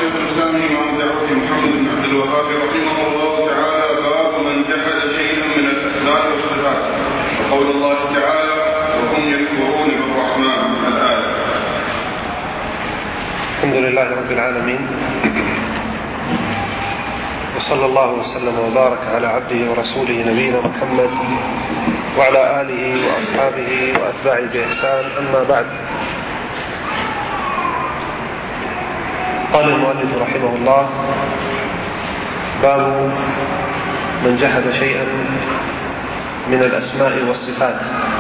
شيخ الإسلام إمام دعوة محمد بن عبد الوهاب رحمه الله تعالى: باب من جحد شيئا من الأسماء والصفات، وقول الله تعالى: وهم يكفرون بالرحمن. الآية. الحمد لله رب العالمين، وصلى الله وسلم وبارك على عبده ورسوله نبينا محمد وعلى آله وأصحابه وأتباعه بإحسان. أما بعد، قال المؤلف رحمه الله: باب من جحد شيئا من الأسماء والصفات،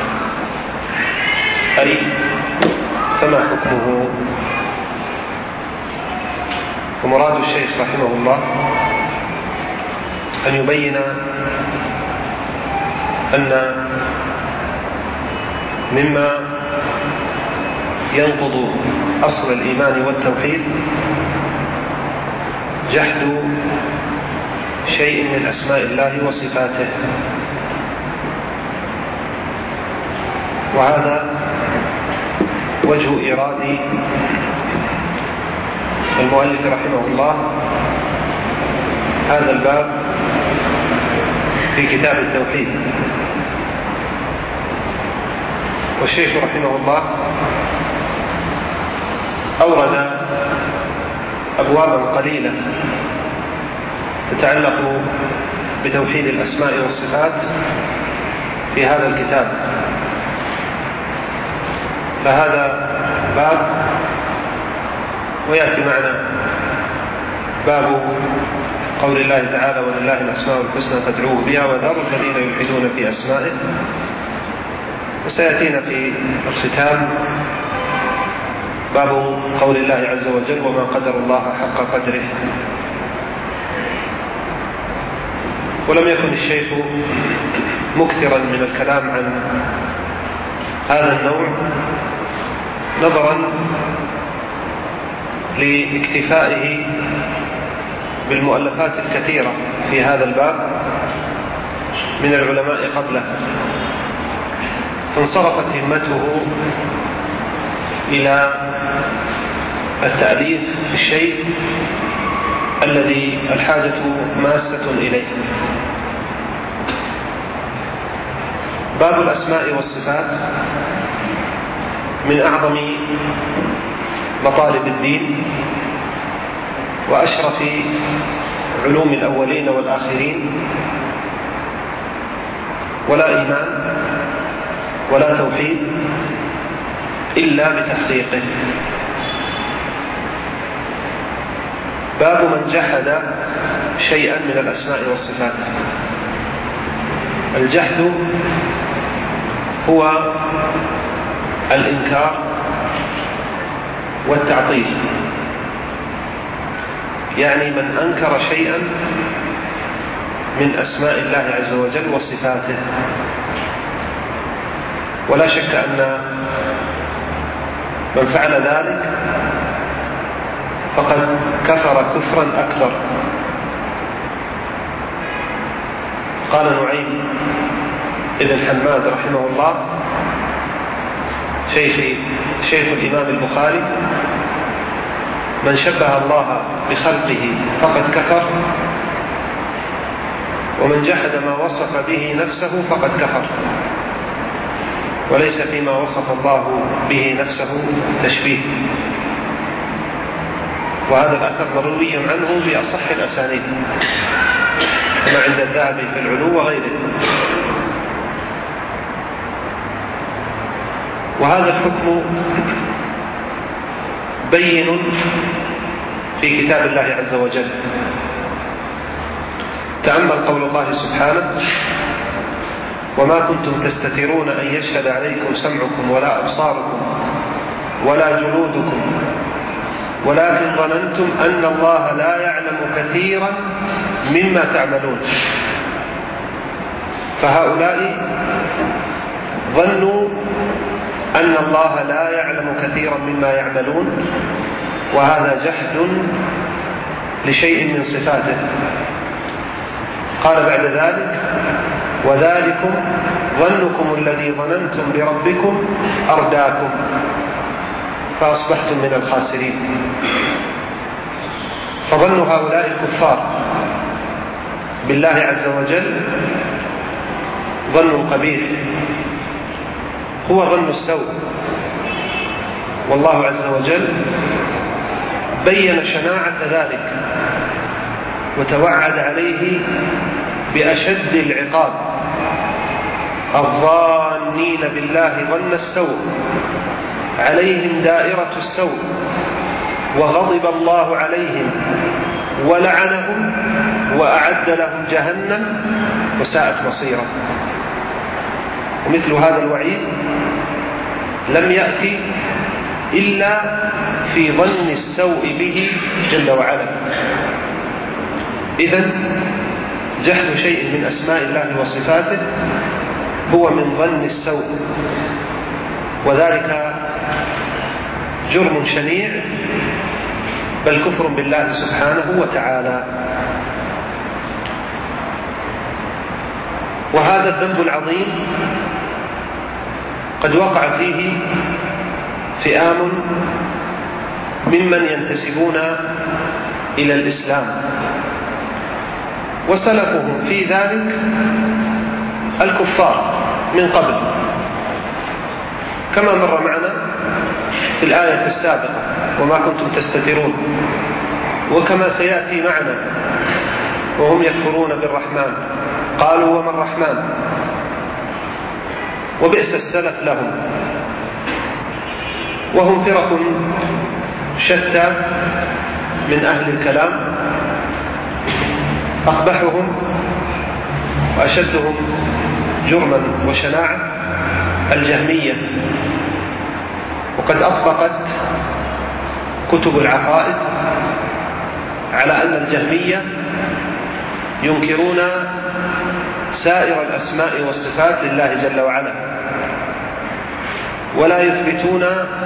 أي فما حكمه. ومراد الشيخ رحمه الله أن يبين أن مما ينقض أصل الإيمان والتوحيد جحد شيء من أسماء الله وصفاته، وهذا وجه إيراد المؤلف رحمه الله هذا الباب في كتاب التوحيد. والشيخ رحمه الله أورد أبوابا قليلة تتعلق بتوحيد الأسماء والصفات في هذا الكتاب، فهذا باب، ويأتي معنا باب قول الله تعالى: ولله الأسماء الحسنى فادعوه بها وذروا الذين يلحدون في أسمائه. وسيأتينا في الختام باب قول الله عز وجل: وما قدر الله حق قدره. ولم يكن الشيخ مكثرا من الكلام عن هذا النوع نظرا لاكتفائه بالمؤلفات الكثيرة في هذا الباب من العلماء قبله، فانصرفت همته إلى التأليف في الشيء الذي الحاجة ماسة إليه. باب الأسماء والصفات من أعظم مطالب الدين وأشرف علوم الأولين والآخرين، ولا إيمان ولا توحيد إلا بتحقيقه. باب من جحد شيئا من الأسماء والصفات. الجحد هو الإنكار والتعطيل، يعني من أنكر شيئا من أسماء الله عز وجل وصفاته. ولا شك أن من فعل ذلك فقد كفر كفرا أكبر. قال نعيم ابن حماد رحمه الله شيخ الإمام البخاري: من شبه الله بخلقه فقد كفر، ومن جحد ما وصف به نفسه فقد كفر، وليس فيما وصف الله به نفسه تشبيه. وهذا الأثر مروي عنه بأصح الأسانيد كما عند الذهبي في العلو وغيره. وهذا الحكم بين في كتاب الله عز وجل. تأمل قول الله سبحانه: وما كنتم تستترون أن يشهد عليكم سمعكم ولا أبصاركم ولا جلودكم ولكن ظننتم أن الله لا يعلم كثيرا مما تعملون. فهؤلاء ظنوا أن الله لا يعلم كثيرا مما يعملون، وهذا جحد لشيء من صفاته. قال بعد ذلك: وذلكم ظنكم الذي ظننتم بربكم أرداكم فأصبحتم من الخاسرين. فظن هؤلاء الكفار بالله عز وجل ظن قبيح، هو ظن السوء، والله عز وجل بين شناعة ذلك وتوعد عليه بأشد العقاب. الظانين بالله ظن السوء عليهم دائرة السوء، وغضب الله عليهم ولعنهم وأعد لهم جهنم وساءت مصيرا. ومثل هذا الوعيد لم يأتي إلا في ظن السوء به جل وعلا. إذن جحد شيء من أسماء الله وصفاته هو من ظن السوء، وذلك جرم شنيع، بل كفر بالله سبحانه وتعالى. وهذا الذنب العظيم قد وقع فيه فئام ممن ينتسبون إلى الإسلام، وسلفهم في ذلك الكفار من قبل، كما مر معنا في الآية السابقة وما كنتم تستترون، وكما سيأتي معنا وهم يكفرون بالرحمن قالوا وما الرحمن، وبئس السلف لهم. وهم فرق شتى من أهل الكلام، أقبحهم وأشدهم جرما وشناعة الجهمية، وقد أطلقت كتب العقائد على أن الجهمية ينكرون سائر الأسماء والصفات لله جل وعلا، ولا يثبتون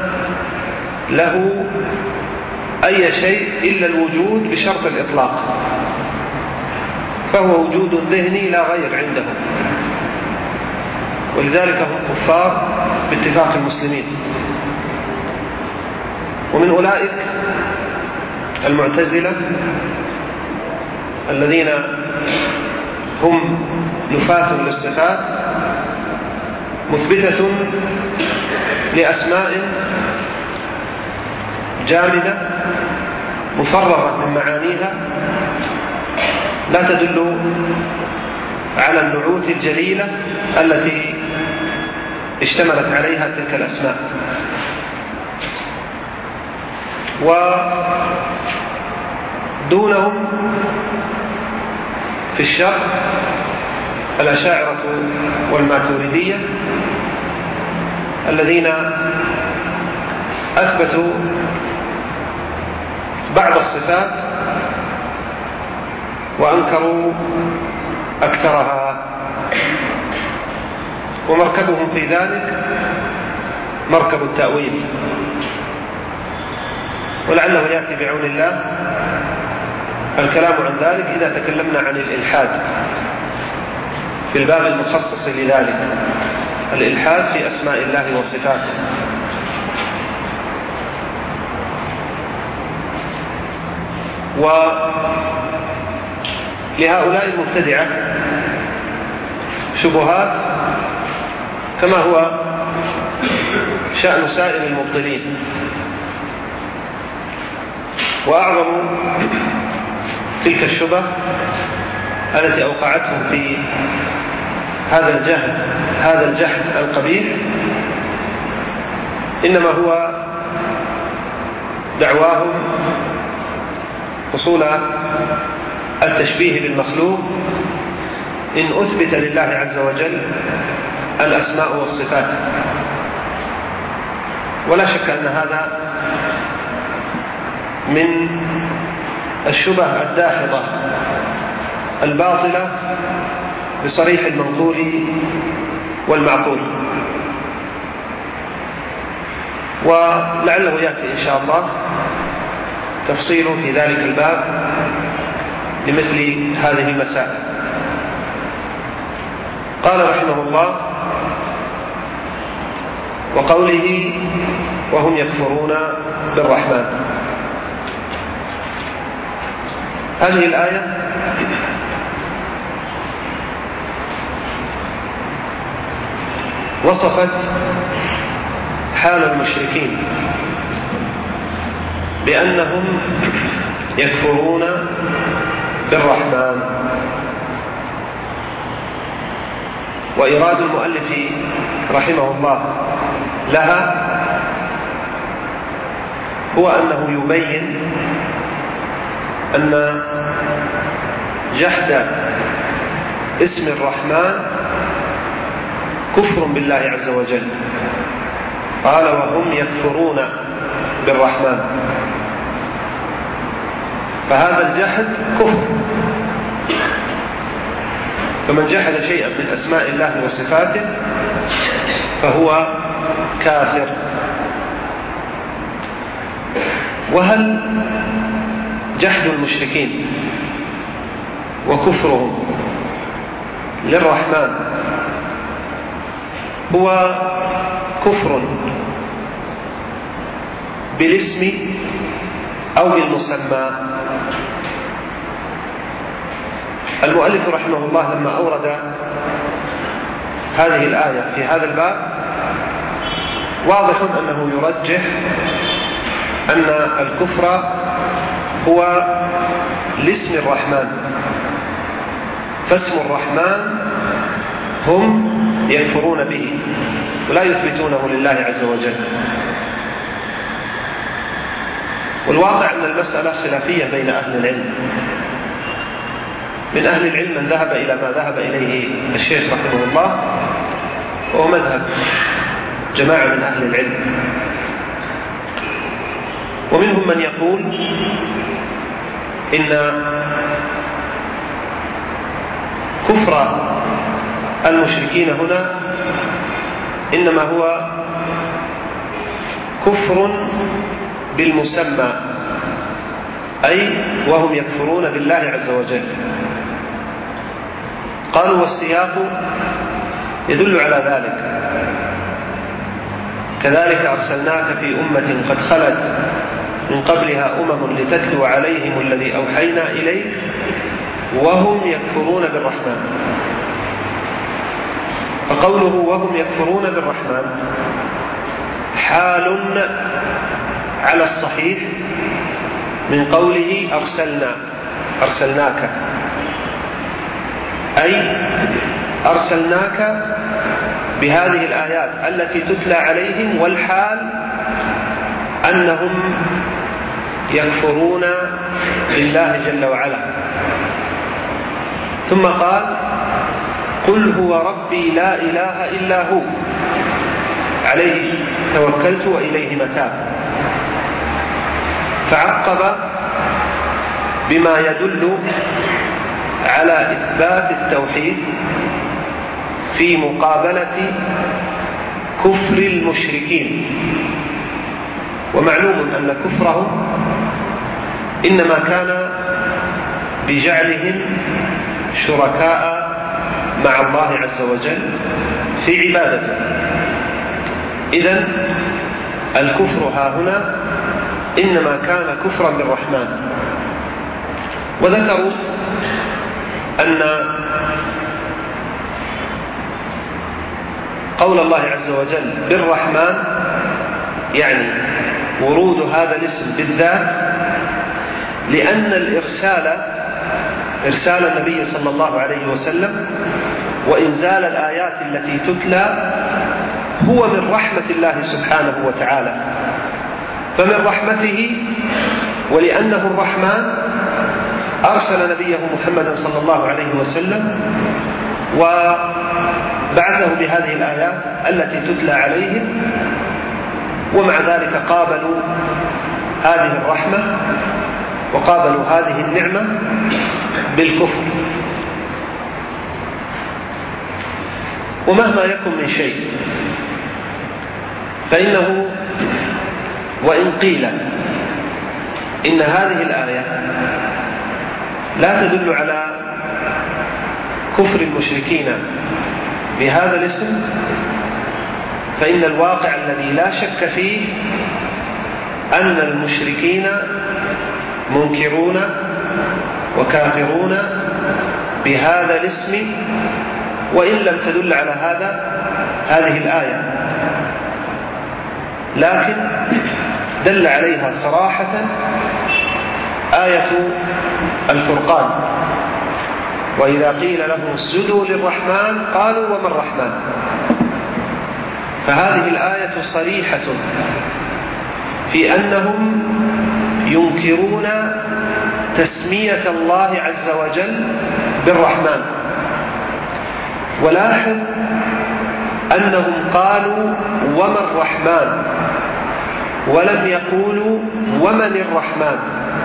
له أي شيء إلا الوجود بشرط الإطلاق، فهو وجود ذهني لا غير عندهم، ولذلك هم كفار باتفاق المسلمين. ومن أولئك المعتزلة الذين هم نفاة للصفات مثبتة لأسماء جامدة مفرغة من معانيها لا تدل على النعوت الجليلة التي اشتملت عليها تلك الأسماء. ودونهم في الشرق الأشاعرة والماتريدية الذين أثبتوا بعض الصفات وأنكروا أكثرها، ومركبهم في ذلك مركب التأويل، ولعله يأتي بعون الله الكلام عن ذلك إذا تكلمنا عن الإلحاد في الباب المخصص لذلك، الإلحاد في أسماء الله وصفاته. ولهؤلاء المبتدعة شبهات كما هو شأن سائر المبطلين، وأعظم تلك الشبه التي أوقعتهم في هذا الجهل القبيح إنما هو دعواهم حصول التشبيه بالمخلوق إن أثبت لله عز وجل الأسماء والصفات. ولا شك أن هذا من الشبه الداحضة الباطلة بصريح المنظور والمعقول، ولعله يأتي إن شاء الله تفصيل في ذلك الباب لمثل هذه المسائل. قال رحمه الله: وقوله وهم يكفرون بالرحمن. هذه الآية وصفت حال المشركين بأنهم يكفرون بالرحمن. وإراد المؤلف رحمه الله لها هو أنه يبين أن جحد اسم الرحمن كفر بالله عز وجل. قال وهم يكفرون بالرحمن، فهذا الجحد كفر. فمن جحد شيئا من أسماء الله وصفاته فهو كافر. وهل جحد المشركين وكفرهم للرحمن هو كفر بالاسم أو بالمسمى؟ المؤلف رحمه الله لما أورد هذه الآية في هذا الباب واضح أنه يرجح أن الكفر هو لاسم الرحمن، فاسم الرحمن هم يكفرون به ولا يثبتونه لله عز وجل. والواقع أن المسألة خلافية بين أهل العلم. من أهل العلم من ذهب إلى ما ذهب إليه الشيخ رحمه الله، وهو مذهب جماعة من أهل العلم. ومنهم من يقول إن كفر المشركين هنا إنما هو كفر بالمسمى، أي وهم يكفرون بالله عز وجل. قالوا والسياق يدل على ذلك. كذلك أرسلناك في أمة قد خلت من قبلها لتتلو عليهم الذي أوحينا إليك وهم يكفرون بالرحمن. فقوله وهم يكفرون بالرحمن حال على الصحيح من قوله أرسلناك، أي أرسلناك بهذه الآيات التي تتلى عليهم، والحال أنهم يكفرون بالله جل وعلا. ثم قال قل هو ربي لا إله إلا هو عليه توكلت وإليه متاب. فعقب بما يدل على إثبات التوحيد في مقابلة كفر المشركين. ومعلوم أن كفرهم إنما كان بجعلهم شركاء مع الله عز وجل في عبادته. إذن الكفر ها هنا إنما كان كفرا بالرحمن. وذكروا أن قول الله عز وجل بالرحمن يعني ورود هذا الاسم بالذات، لأن إرسال النبي صلى الله عليه وسلم وإنزال الآيات التي تتلى هو من رحمة الله سبحانه وتعالى. فمن رحمته ولأنه الرحمن أرسل نبيه محمدا صلى الله عليه وسلم وبعثه بهذه الآيات التي تتلى عليهم، ومع ذلك قابلوا هذه الرحمة وقابلوا هذه النعمة بالكفر. ومهما يكن من شيء فإنه وإن قيل إن هذه الآية لا تدل على كفر المشركين بهذا الاسم، فإن الواقع الذي لا شك فيه أن المشركين منكرون وكافرون بهذا الاسم، وإن لم تدل على هذه الآية، لكن دل عليها صراحة آية الفرقان: وإذا قيل لهم اسجدوا للرحمن قالوا وما الرحمن. فهذه الآية صريحة في أنهم ينكرون تسمية الله عز وجل بالرحمن. ولاحظ أنهم قالوا وما الرحمن ولم يقولوا ومن الرحمن،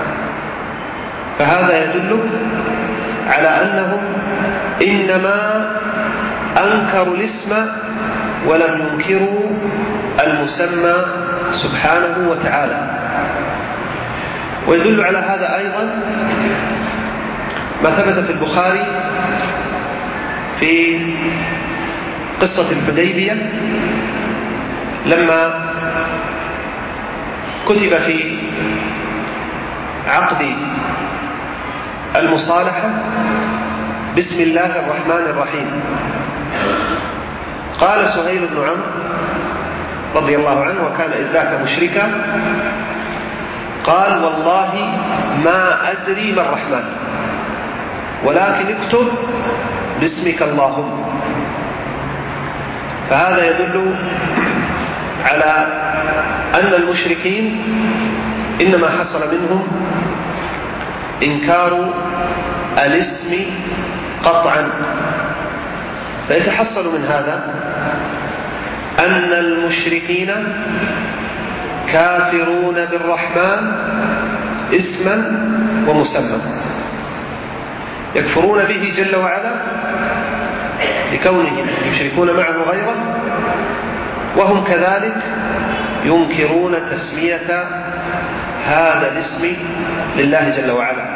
فهذا يدل على أنهم إنما أنكروا الاسم ولم ينكروا المسمى سبحانه وتعالى. ويدل على هذا أيضا ما ثبت في البخاري في قصة الحديبية لما كتب في عقد المصالحة بسم الله الرحمن الرحيم. قال سهيل بن عمرو رضي الله عنه، وكان إذ ذاك مشركا، قال والله ما أدري ما الرحمن، ولكن اكتب باسمك اللهم. فهذا يدل على أن المشركين إنما حصل منهم إنكار الاسم قطعا. فيتحصل من هذا أن المشركين كافرون بالرحمن اسما ومسمى، يكفرون به جل وعلا لكونهم يشركون معه غيره، وهم كذلك ينكرون تسمية هذا الاسم لله جل وعلا.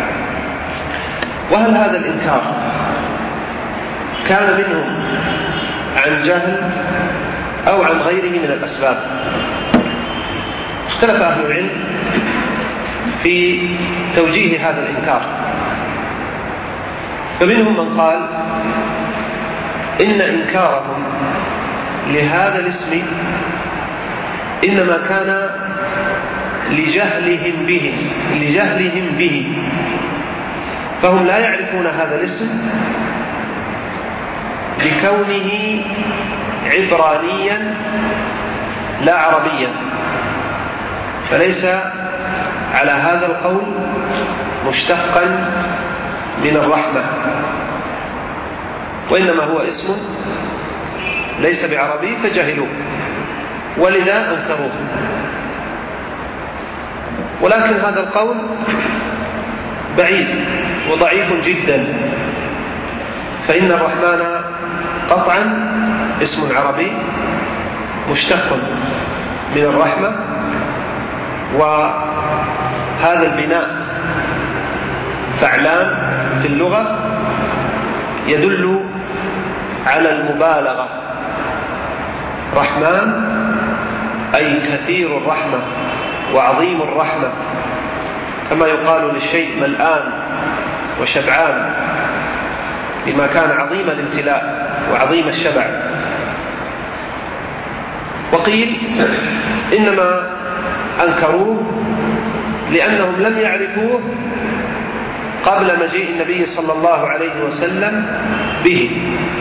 وهل هذا الإنكار كان منهم عن جهل أو عن غيره من الأسباب؟ اختلف أهل العلم في توجيه هذا الإنكار، فمنهم من قال إن إنكارهم لهذا الاسم إنما كان لجهلهم به، فهم لا يعرفون هذا الاسم لكونه عبرانيا لا عربيا، فليس على هذا القول مشتقا من الرحمة، وإنما هو اسم ليس بعربي فجهلوه ولذا أنكروه. ولكن هذا القول بعيد وضعيف جدا، فإن الرحمن قطعا اسم عربي مشتق من الرحمة، وهذا البناء فعلان في اللغة يدل على المبالغة. رحمن أي كثير الرحمة وعظيم الرحمة، كما يقال للشيء ملآن وشبعان لما كان عظيم الامتلاء وعظيم الشبع. وقيل إنما أنكروه لأنهم لم يعرفوه قبل مجيء النبي صلى الله عليه وسلم به،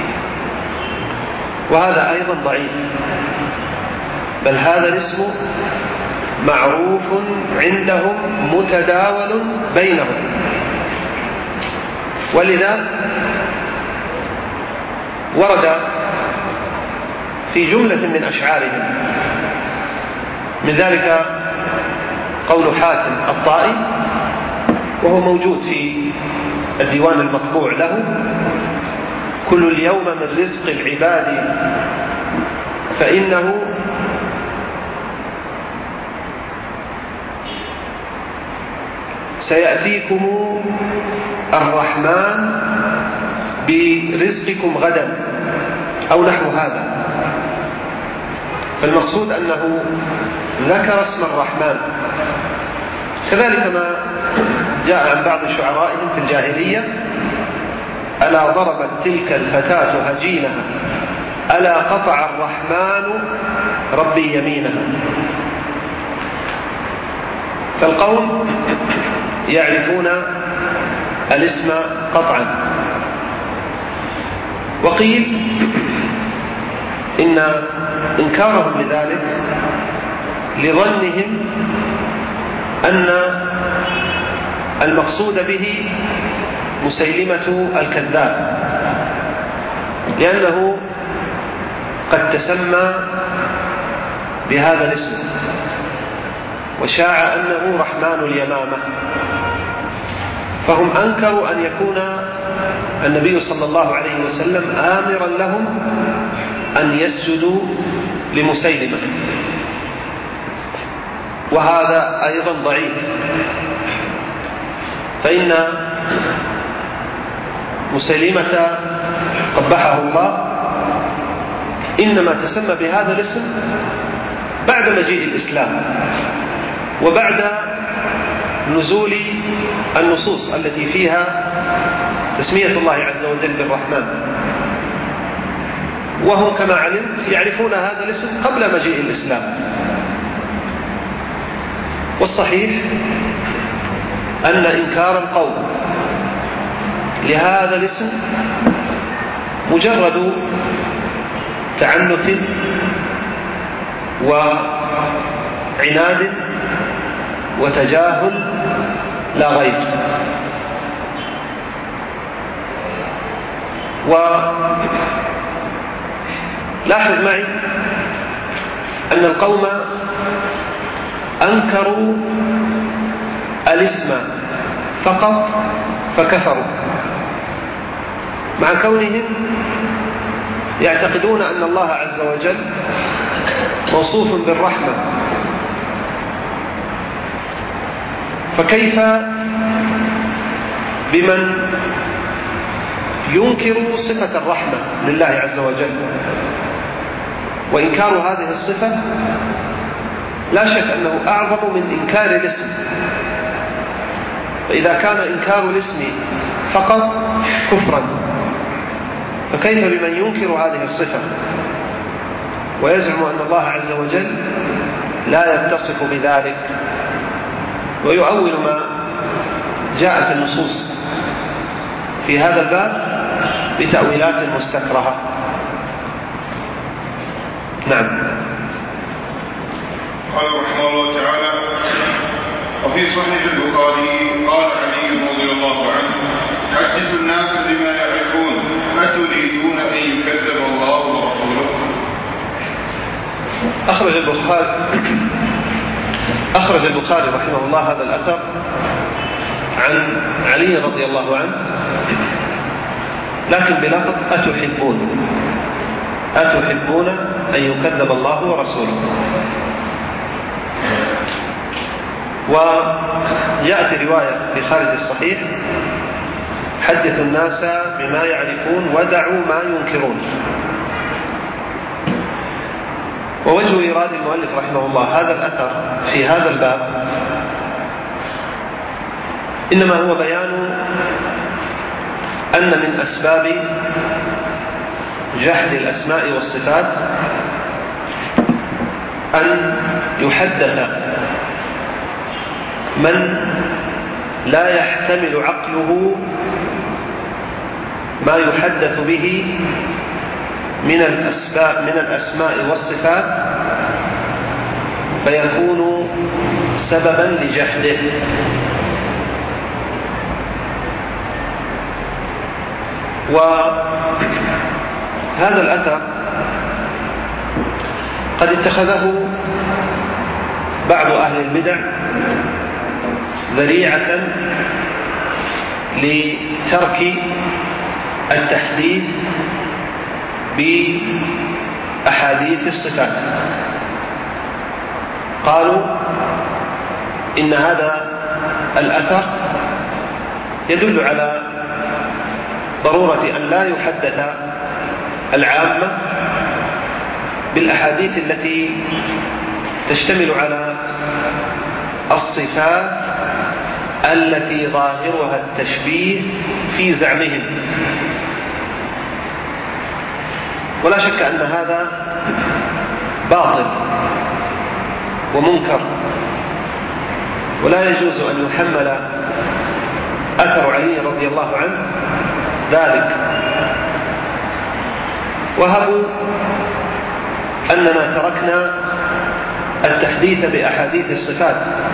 وهذا أيضا ضعيف، بل هذا الاسم معروف عندهم متداول بينهم. ولذا ورد في جملة من أشعارهم، من ذلك قول حاتم الطائي، وهو موجود في الديوان المطبوع له: كل اليوم من رزق العباد فإنه سيأتيكم الرحمن برزقكم غدا، أو نحو هذا. فالمقصود أنه ذكر اسم الرحمن. كذلك ما جاء عن بعض شعرائهم في الجاهلية: ألا ضربت تلك الفتاة هجينها، ألا قطع الرحمن ربي يمينها. فالقوم يعرفون الاسم قطعا. وقيل إن إنكارهم لذلك لظنهم أن المقصود به مسيلمة الكذاب، لأنه قد تسمى بهذا الاسم وشاع أنه رحمن اليمامة، فهم أنكروا أن يكون النبي صلى الله عليه وسلم آمرا لهم أن يسجدوا لمسيلمة، وهذا أيضا ضعيف، فإن مسيلمة قبحه الله إنما تسمى بهذا الاسم بعد مجيء الإسلام وبعد نزول النصوص التي فيها تسمية الله عز وجل بالرحمن، وهم كما علمت يعرفون هذا الاسم قبل مجيء الإسلام. والصحيح أن إنكار القوم لهذا الاسم مجرد تعنت وعناد وتجاهل لا غير. ولاحظ معي أن القوم أنكروا الاسم فقط فكفروا، مع كونهم يعتقدون أن الله عز وجل موصوف بالرحمة، فكيف بمن ينكر صفة الرحمة لله عز وجل؟ وإنكار هذه الصفة لا شك أنه أعظم من إنكار الاسم، فإذا كان إنكار الاسم فقط كفرا، فكيف بمن ينكر هذه الصفة ويزعم أن الله عز وجل لا يتصف بذلك، ويؤول ما جاء في النصوص في هذا الباب بتأويلات مستكرهة. نعم. قال رحمه الله تعالى: وفي صحيح البخاري قال علي رضي الله عنه: حدثوا الناس بما يعرفون، أتريدون أن يكذب الله ورسوله؟ أخرج البخاري رحمه الله هذا الأثر عن علي رضي الله عنه، لكن بلفظ أتحبون أن يكذب الله ورسوله. وجاءت رواية في خارج الصحيح: حدثوا الناس بما يعرفون ودعوا ما ينكرون. ووجه إيراد المؤلف رحمه الله هذا الأثر في هذا الباب إنما هو بيان أن من أسباب جحد الأسماء والصفات أن يحدث من لا يحتمل عقله ما يحدث به من الأسماء والصفات، فيكون سببا لجحده. وهذا الأثر قد اتخذه بعض أهل البدع ذريعة لترك التحديث بأحاديث الصفات. قالوا إن هذا الأثر يدل على ضرورة أن لا يحدث العامة بالأحاديث التي تشتمل على الصفات التي ظاهرها التشبيه في زعمهم. ولا شك أن هذا باطل ومنكر، ولا يجوز أن يحمل أثر علي رضي الله عنه ذلك. وهبوا أننا تركنا التحديث بأحاديث الصفات،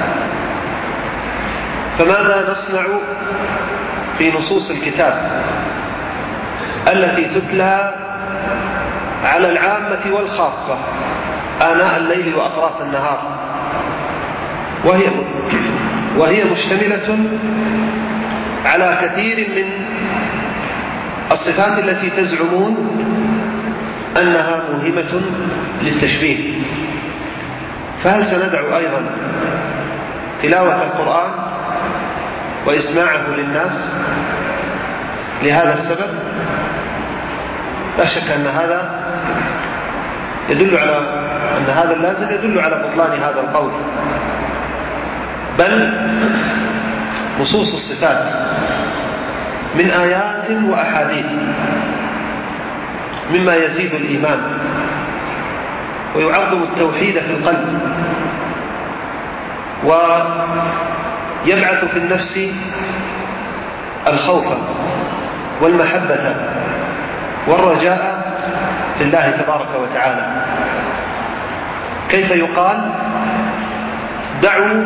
فماذا نصنع في نصوص الكتاب التي تتلى على العامة والخاصة آناء الليل وأطراف النهار، وهي مشتملة على كثير من الصفات التي تزعمون أنها موهمة للتشبيه. فهل سندع أيضا تلاوة القرآن وإسماعه للناس لهذا السبب؟ لا شك أن هذا يدل على أن هذا اللازم يدل على بطلان هذا القول. بل نصوص الصفات من آيات وأحاديث مما يزيد الإيمان ويعظم التوحيد في القلب، ويبعث في النفس الخوف والمحبة والرجاء في الله تبارك وتعالى. كيف يقال دعوا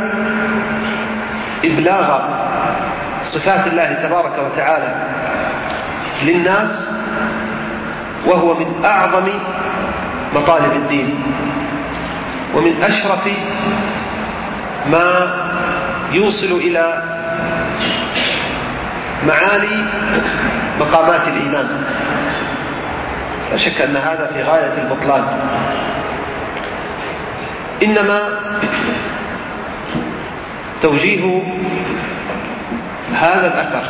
إبلاغ صفات الله تبارك وتعالى للناس وهو من أعظم مطالب الدين ومن أشرف ما يوصل إلى معالي مقامات الإيمان. لا شك أن هذا في غاية البطلان. إنما توجيه هذا الأثر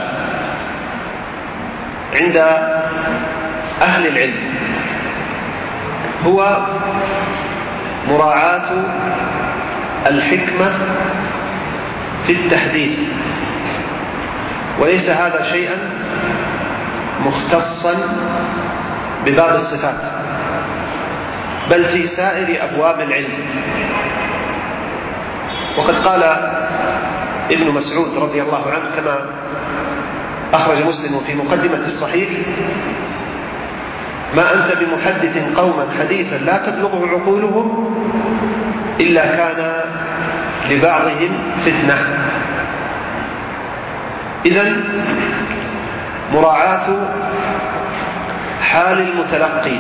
عند أهل العلم هو مراعاة الحكمة في التحديث، وليس هذا شيئا مختصا بباب الصفات، بل في سائر أبواب العلم. وقد قال ابن مسعود رضي الله عنه كما أخرج مسلم في مقدمة الصحيح: ما أنت بمحدث قوما حديثا لا تبلغه عقولهم إلا كان لبعضهم فتنة. إذن مراعاة حال المتلقي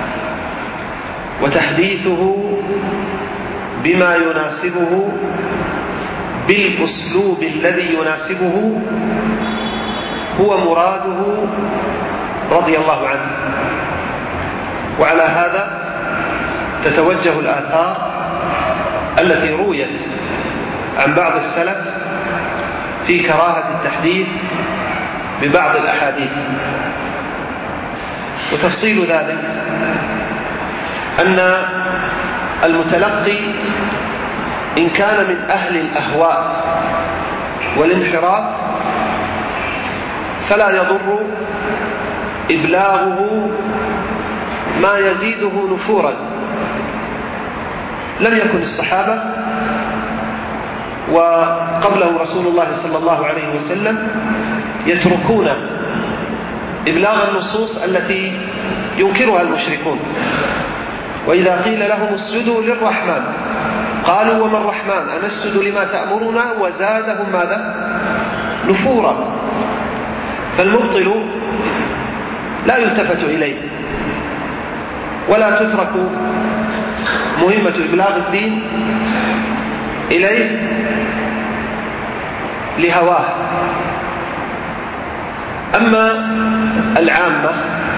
وتحديثه بما يناسبه بالأسلوب الذي يناسبه هو مراده رضي الله عنه. وعلى هذا تتوجه الآثار التي رويت عن بعض السلف في كراهة التحديث ببعض الأحاديث. وتفصيل ذلك أن المتلقي إن كان من أهل الأهواء والانحراف فلا يضر إبلاغه ما يزيده نفورا. لم يكن الصحابة وقبله رسول الله صلى الله عليه وسلم يتركون إبلاغ النصوص التي ينكرها المشركون. وإذا قيل لهم اسجدوا للرحمن قالوا وما الرحمن أنسجد لما تأمرنا وزادهم ماذا؟ نفورا. فالمبطل لا يلتفت إليه ولا تترك مهمة إبلاغ الدين إليه لهواه. أما العامة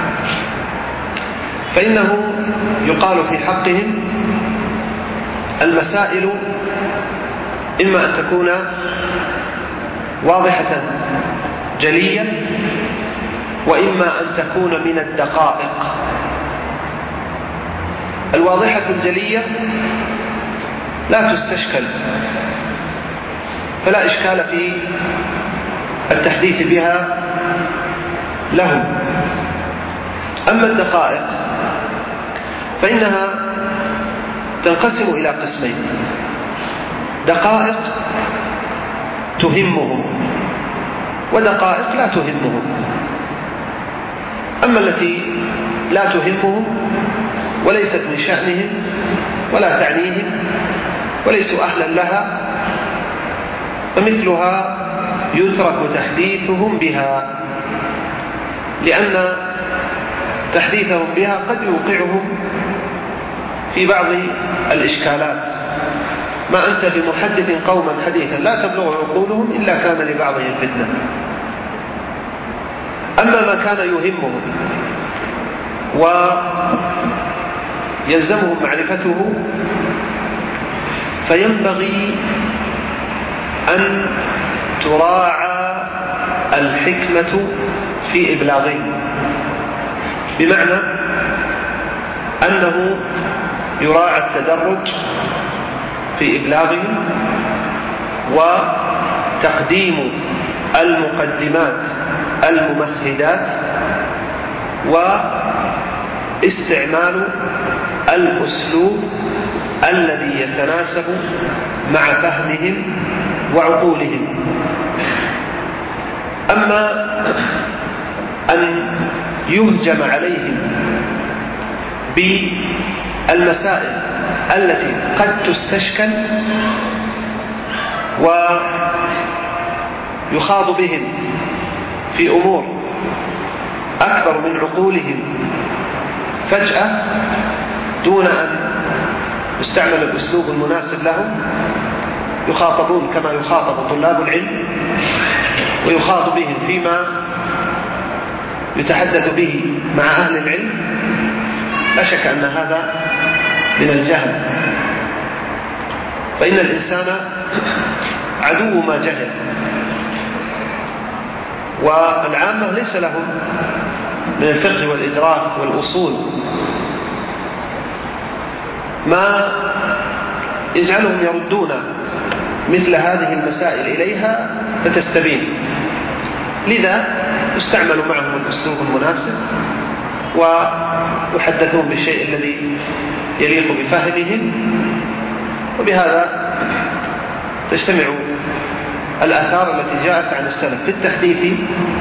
فإنه يقال في حقهم المسائل إما أن تكون واضحة جلية وإما أن تكون من الدقائق. الواضحة الجلية لا تستشكل فلا إشكال في التحديث بها لهم. أما الدقائق فإنها تنقسم إلى قسمين: دقائق تهمهم ودقائق لا تهمهم. أما التي لا تهمهم وليست من شأنهم ولا تعنيهم وليسوا أهلا لها فمثلها يترك تحديثهم بها، لأن تحديثهم بها قد يوقعهم في بعض الإشكالات. ما أنت بمحدث قوما حديثا لا تبلغ عقولهم إلا كان لبعضهم فتنة. أما ما كان يهمهم ويلزمهم معرفته فينبغي أن تراعى الحكمة في إبلاغه، بمعنى أنه يراعى التدرج في إبلاغه وتقديم المقدمات الممهدات واستعمال الأسلوب الذي يتناسب مع فهمهم وعقولهم. أما أن يهجم عليهم بالمسائل التي قد تستشكل ويخاض بهم في أمور أكبر من عقولهم فجأة دون أن يستعمل الأسلوب المناسب لهم، يخاطبون كما يخاطب طلاب العلم ويخاطب بهم فيما يتحدث به مع أهل العلم، لا شك أن هذا من الجهل، فإن الإنسان عدو ما جهل، والعامة ليس لهم من الفقه والإدراك والأصول ما يجعلهم يردون مثل هذه المسائل إليها فتستبين. لذا يستعمل معهم الأسلوب المناسب ويحدثون بالشيء الذي يليق بفهمهم، وبهذا تجتمع الآثار التي جاءت عن السلف في التحديث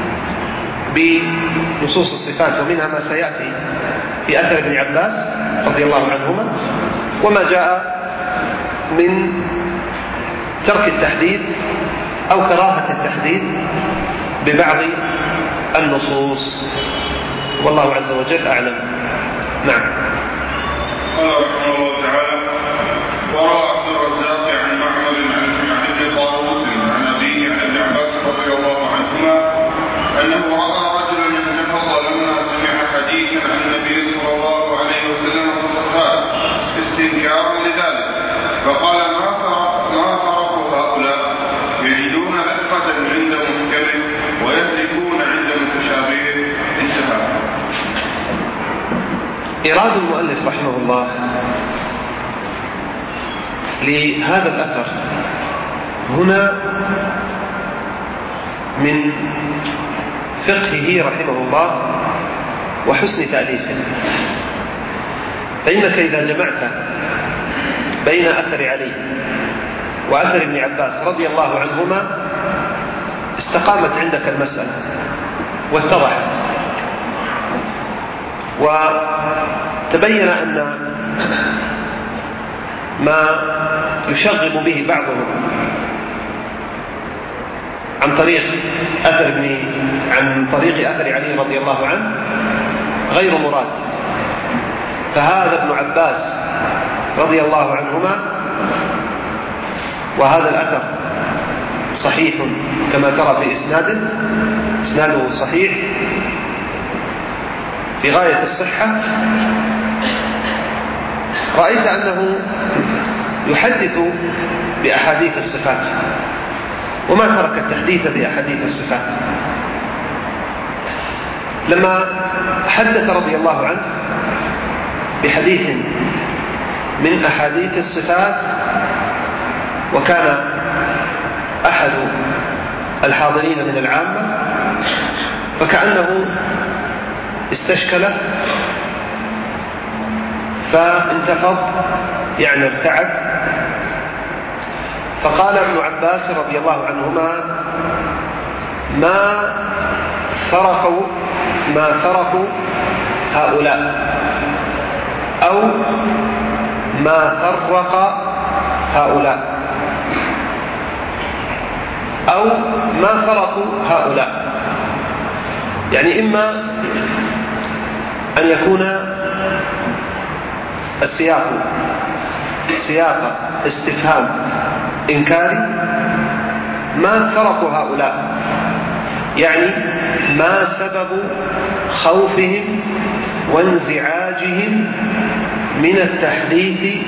بنصوص الصفات، ومنها ما سيأتي في أثر ابن عباس رضي الله عنهما، وما جاء من ترك التحديث أو كراهة التحديث ببعض النصوص، والله عز وجل أعلم. نعم. قال رحمه الله تعالى: وروى عبد الرزاق عن معمر عن ابن طاووس عن أبيه عن ابن عباس رضي الله عنهما أنه رأى رجلا انتفض لما سمع حديثا عن النبي صلى الله عليه وسلم فقال استنكارا لذلك، فقال: ما فرق هؤلاء يجدون لفة عند منكر ويهلكون عند متشابه. انتهى. إراد المؤلف رحمه الله لهذا الأثر هنا من فقهه رحمه الله وحسن تأليفه، فإنك إذا جمعت بين أثر علي وأثر ابن عباس رضي الله عنهما استقامت عندك المسألة واتضحت، وتبين أن ما يشغب به بعضهم عن طريق أثر علي رضي الله عنه غير مراد. فهذا ابن عباس رضي الله عنهما وهذا الأثر صحيح كما ترى في إسناده صحيح في غاية الصحة. رأيت أنه يحدث بأحاديث الصفات وما ترك التحديث بأحاديث الصفات. لما حدث رضي الله عنه بحديث من أحاديث الصفات وكان أحد الحاضرين من العامة فكأنه استشكله فانتفض، يعني ابتعد. فقال ابن عباس رضي الله عنهما: ما فرقوا هؤلاء، أو ما فرق هؤلاء، أو ما فرقوا هؤلاء. يعني إما أن يكون السياق سياق استفهام إنكاري، ما فرقوا هؤلاء، يعني ما سبب خوفهم وانزعاجهم من التحديث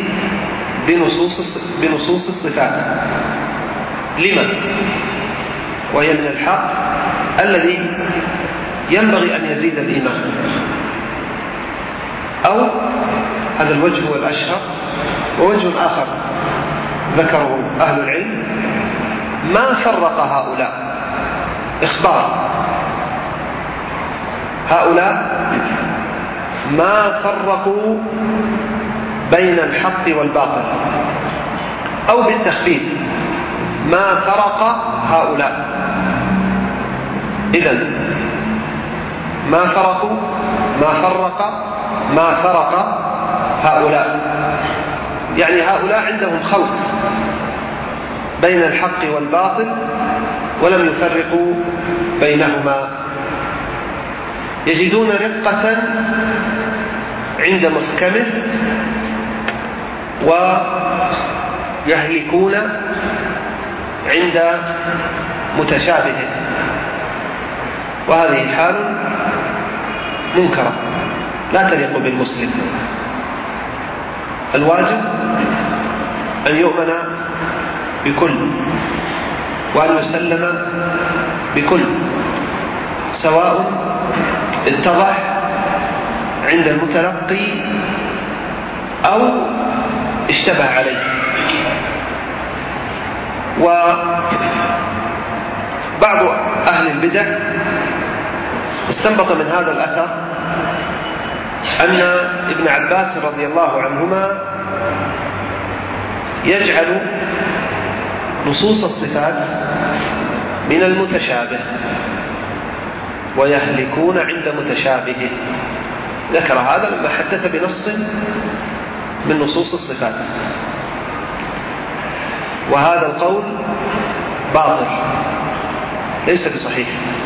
بنصوص الصفات. لما؟ وهي من الحق الذي ينبغي أن يزيد الإيمان. أو هذا الوجه هو الأشهر، ووجه آخر ذكره أهل العلم: ما فرق هؤلاء، إخبار هؤلاء ما فرقوا بين الحق والباطل، أو بالتخفيف: ما فرق هؤلاء. إذن ما فرقوا، ما فرق هؤلاء، يعني هؤلاء عندهم خوف بين الحق والباطل ولم يفرقوا بينهما، يجدون رقة عند محكمه ويهلكون عند متشابهه، وهذه حال منكرة لا تليق بالمسلم. الواجب أن يؤمن بكل، وأن يسلم بكل، سواء اتضح عند المتلقي أو اشتبه عليه. وبعض أهل البدع استنبط من هذا الأثر أن ابن عباس رضي الله عنهما يجعل نصوص الصفات من المتشابه ويهلكون عند متشابهه. ذكر هذا لما حدث بنص من نصوص الصفات، وهذا القول باطل ليس بصحيح.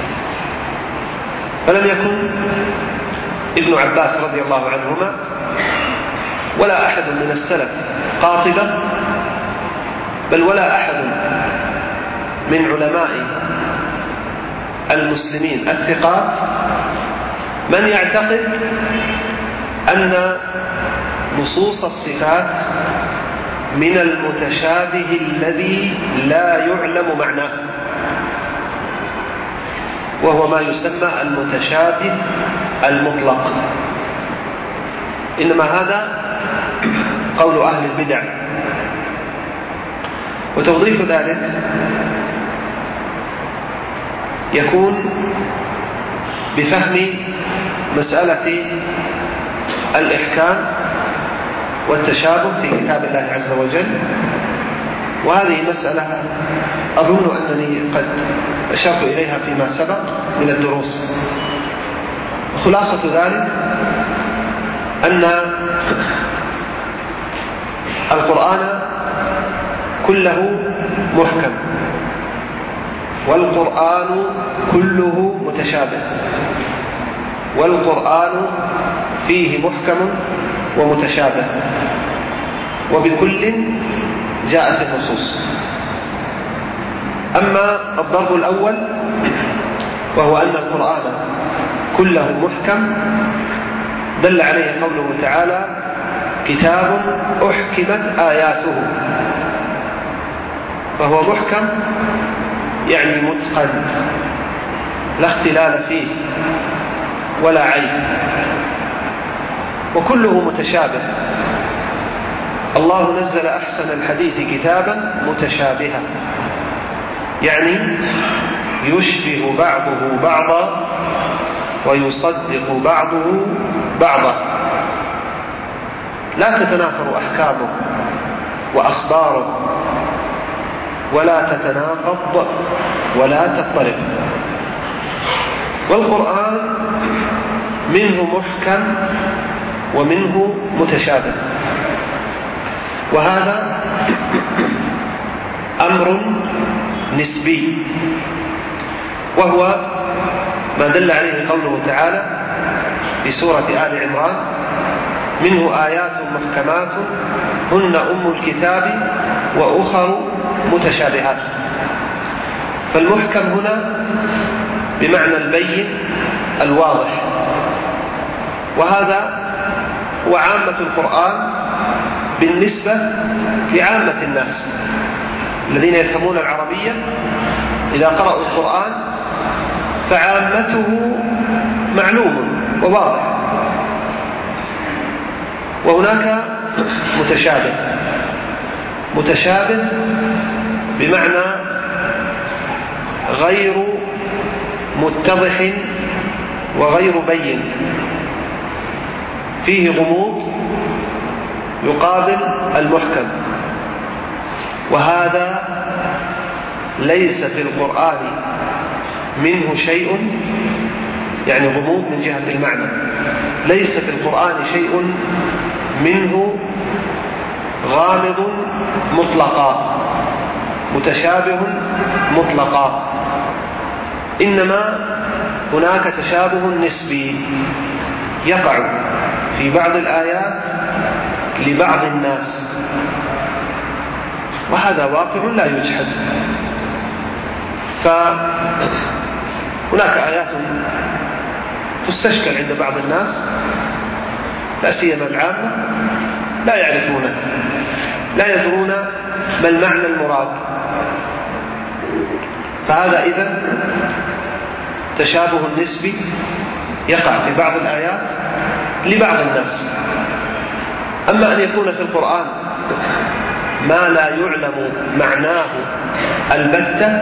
فلم يكن ابن عباس رضي الله عنهما ولا أحد من السلف قاطبة، بل ولا أحد من علماء المسلمين الثقات من يعتقد أن نصوص الصفات من المتشابه الذي لا يعلم معناه، وهو ما يسمى المتشابه المطلق. إنما هذا قول أهل البدع. وتوضيح ذلك يكون بفهم مسألة الإحكام والتشابه في كتاب الله عز وجل، وهذه مسألة أظن أنني قد أشرت إليها فيما سبق من الدروس. خلاصة ذلك أن القرآن كله محكم، والقرآن كله متشابه، والقرآن فيه محكم ومتشابه، وبكل جاءت النصوص. أما الضرب الأول وهو أن القرآن كله محكم دل عليه قوله تعالى: كتاب أحكمت آياته. فهو محكم يعني متقن لا اختلال فيه ولا عيب، وكله متشابه. الله نزل أحسن الحديث كتابا متشابها يعني يشبه بعضه بعضا ويصدق بعضه بعضا، لا تتنافر أحكامه وأخباره، ولا تتناقض ولا تضطرب. والقرآن منه محكم ومنه متشابه، وهذا أمر نسبي، وهو ما دل عليه قوله تعالى في سورة آل عمران: منه آيات محكمات هن أم الكتاب وأخر متشابهات. فالمحكم هنا بمعنى البين الواضح، وهذا هو عامة القرآن بالنسبة لعامة الناس الذين يفهمون العربية. إذا قرأوا القرآن فعامته معلوم وواضح، وهناك متشابه بمعنى غير متضح وغير بين، فيه غموض يقابل المحكم، وهذا ليس في القرآن منه شيء، يعني غموض من جهة المعنى، ليس في القرآن شيء منه غامض مطلقا متشابه مطلقا، إنما هناك تشابه نسبي يقع في بعض الآيات لبعض الناس، وهذا واقع لا يجحد. فهناك آيات تستشكل عند بعض الناس، لا سيما العامة، لا يعرفونها، لا يدرون ما المعنى المراد، فهذا إذن تشابه نسبي يقع في بعض الآيات لبعض الناس. أما أن يكون في القرآن ما لا يعلم معناه البتة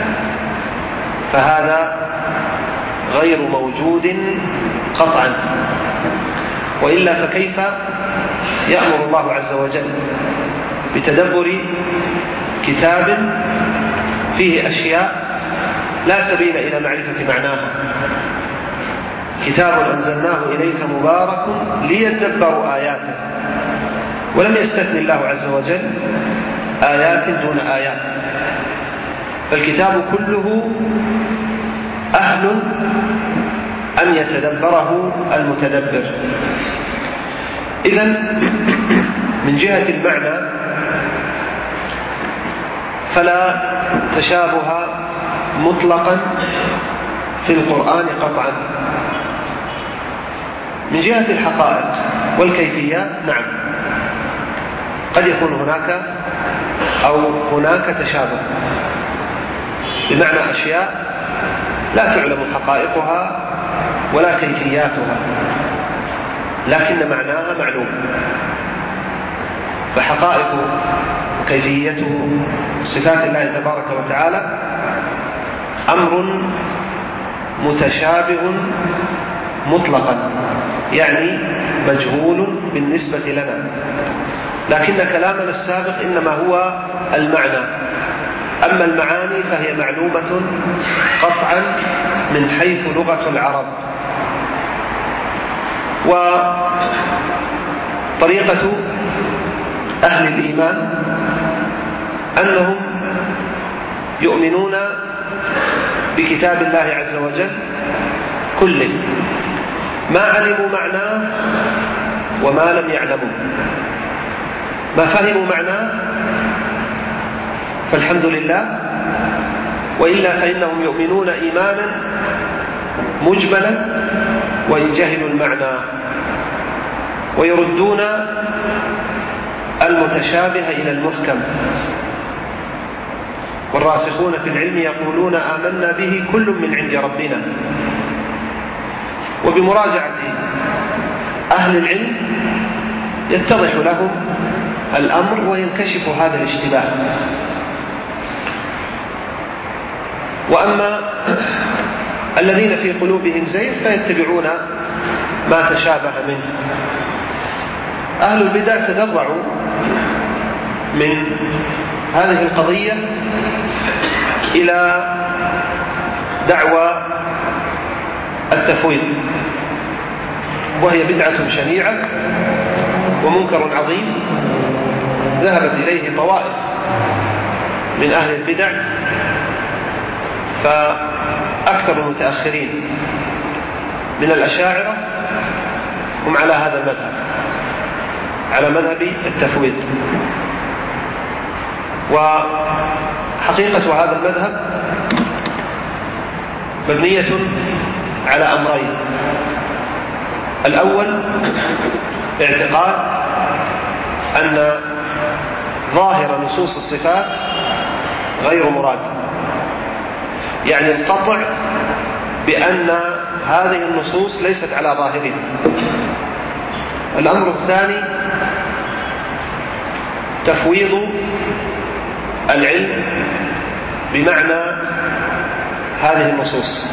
فهذا غير موجود قطعا، وإلا فكيف يأمر الله عز وجل بتدبر كتاب فيه أشياء لا سبيل إلى معرفة معناها؟ كتاب أنزلناه إليك مبارك ليدبروا آياته، ولم يستثني الله عز وجل آيات دون آيات، فالكتاب كله أهل أن يتدبره المتدبر. إذن من جهة المعنى فلا تشابه مطلقا في القرآن قطعا. من جهة الحقائق والكيفيات نعم، قد يكون هناك تشابه، بمعنى أشياء لا تعلم حقائقها ولا كيفياتها، لكن معناها معلوم، فحقائق وكيفيته صفات الله تبارك وتعالى أمر متشابه مطلقا، يعني مجهول بالنسبة لنا، لكن كلامنا السابق إنما هو المعنى، أما المعاني فهي معلومة قطعا من حيث لغة العرب. وطريقة أهل الإيمان أنهم يؤمنون بكتاب الله عز وجل كله، ما علموا معناه وما لم يعلموا، ما فهموا معناه فالحمد لله، وإلا فإنهم يؤمنون إيمانا مجملا وإن جهلوا المعنى، ويردون المتشابه إلى المحكم. والراسخون في العلم يقولون آمنا به كل من عند ربنا. وبمراجعة أهل العلم يتضح لهم الأمر وينكشف هذا الاشتباه. وأما الذين في قلوبهم زيغ فيتبعون ما تشابه منه. أهل البدع تدرعوا من هذه القضية إلى دعوى التفويض، وهي بدعة شنيعة ومنكر عظيم ذهبت إليه طوائف من أهل البدع، فأكثر المتأخرين من الأشاعرة هم على هذا المذهب، على مذهب التفويض. وحقيقة هذا المذهب مبنية على أمرين: الأول اعتقاد أن ظاهر نصوص الصفات غير مراد، يعني القطع بأن هذه النصوص ليست على ظاهرها. الأمر الثاني تفويض العلم بمعنى هذه النصوص.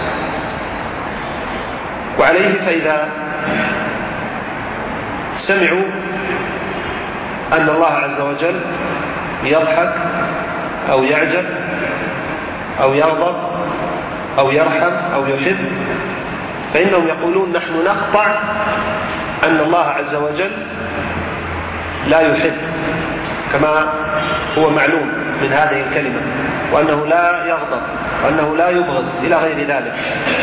وعليه فإذا سمعوا أن الله عز وجل يضحك أو يعجب أو يغضب أو يرحم أو يحب، فإنهم يقولون نحن نقطع أن الله عز وجل لا يحب كما هو معلوم من هذه الكلمة، وأنه لا يغضب وأنه لا يبغض إلى غير ذلك.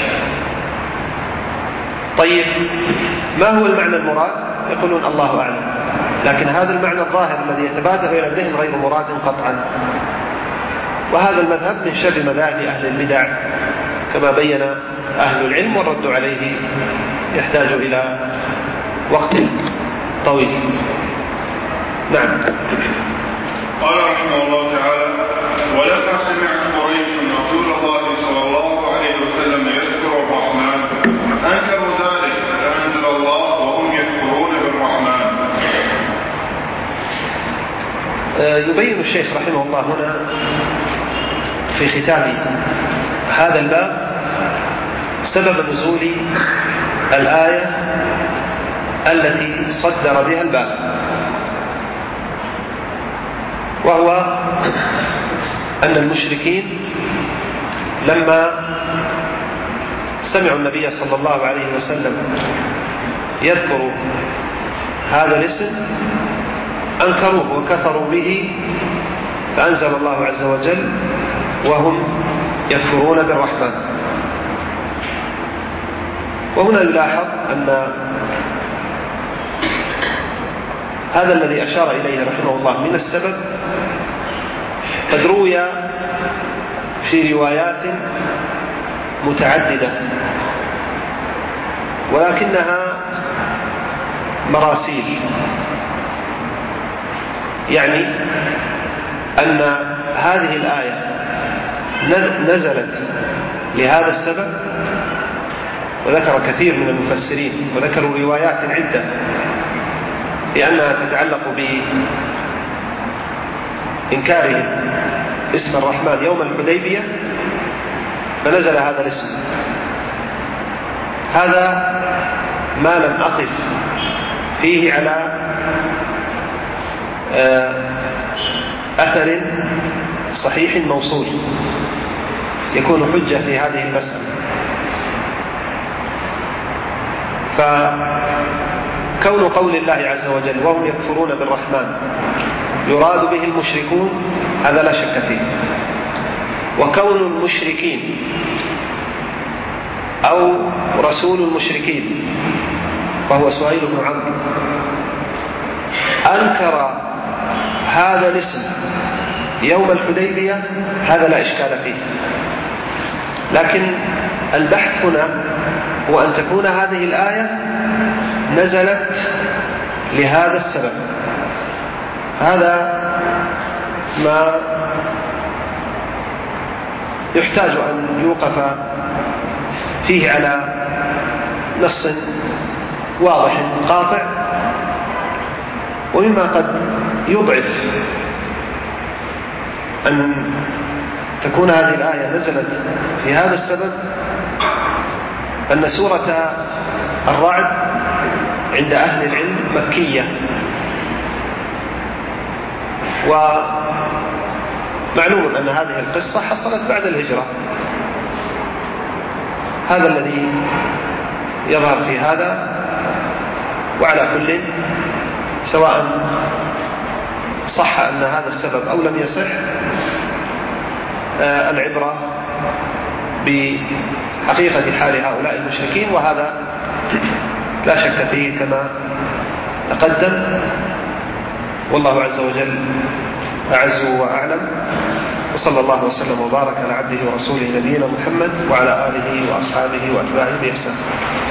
طيب ما هو المعنى المراد؟ يقولون الله أعلم، لكن هذا المعنى الظاهر الذي يتبادر إلى الذهن غير مراد قطعا. وهذا المذهب من شر مذاهب أهل البدع كما بين أهل العلم، والرد عليه يحتاج إلى وقت طويل. نعم. قال رحمه الله تعالى: ولما سمعت قريش رسول الله صلى الله عليه وسلم يذكر الرحمن أنكروا ذلك فأنزل الله وهم يكفرون بالرحمن. يبين الشيخ رحمه الله هنا في ختام هذا الباب سبب نزول الآية التي صدر بها الباب، وهو أن المشركين لما سمعوا النبي صلى الله عليه وسلم يذكر هذا الاسم أنكروه وكفروا به، فأنزل الله عز وجل وهم يكفرون بالرحمن. وهنا يلاحظ أن هذا الذي أشار إليه رحمه الله من السبب قد روي في روايات متعددة، ولكنها مراسيل، يعني أن هذه الآية نزلت لهذا السبب، وذكر كثير من المفسرين وذكروا روايات عدة لأنها تتعلق بإنكارهم اسم الرحمن يوم الحديبية، فنزل هذا الاسم. هذا ما لم أقف فيه على أثر صحيح موصول يكون حجة في هذه المسألة. فكون قول الله عز وجل وهم يكفرون بالرحمن يراد به المشركون هذا لا شك فيه، وكون المشركين أو رسول المشركين وهو سهيل بن عمرو أنكر هذا الاسم يوم الحديبية هذا لا إشكال فيه. لكن البحث هنا هو أن تكون هذه الآية نزلت لهذا السبب. هذا ما يحتاج أن يوقف فيه على نص واضح قاطع، ومما قد يضعف أن تكون هذه الآية نزلت في هذا السبب أن سورة الرعد عند أهل العلم مكية، ومعلوم أن هذه القصة حصلت بعد الهجرة. هذا الذي يظهر في هذا. وعلى كل، سواء صح أن هذا السبب أو لم يصح، العبرة بحقيقة حال هؤلاء المشركين، وهذا لا شك فيه كما تقدم. والله عز وجل أعز وأعلم، وصلى الله وسلم وبارك على عبده ورسوله نبينا محمد وعلى آله وأصحابه وأتباعه بإحسان.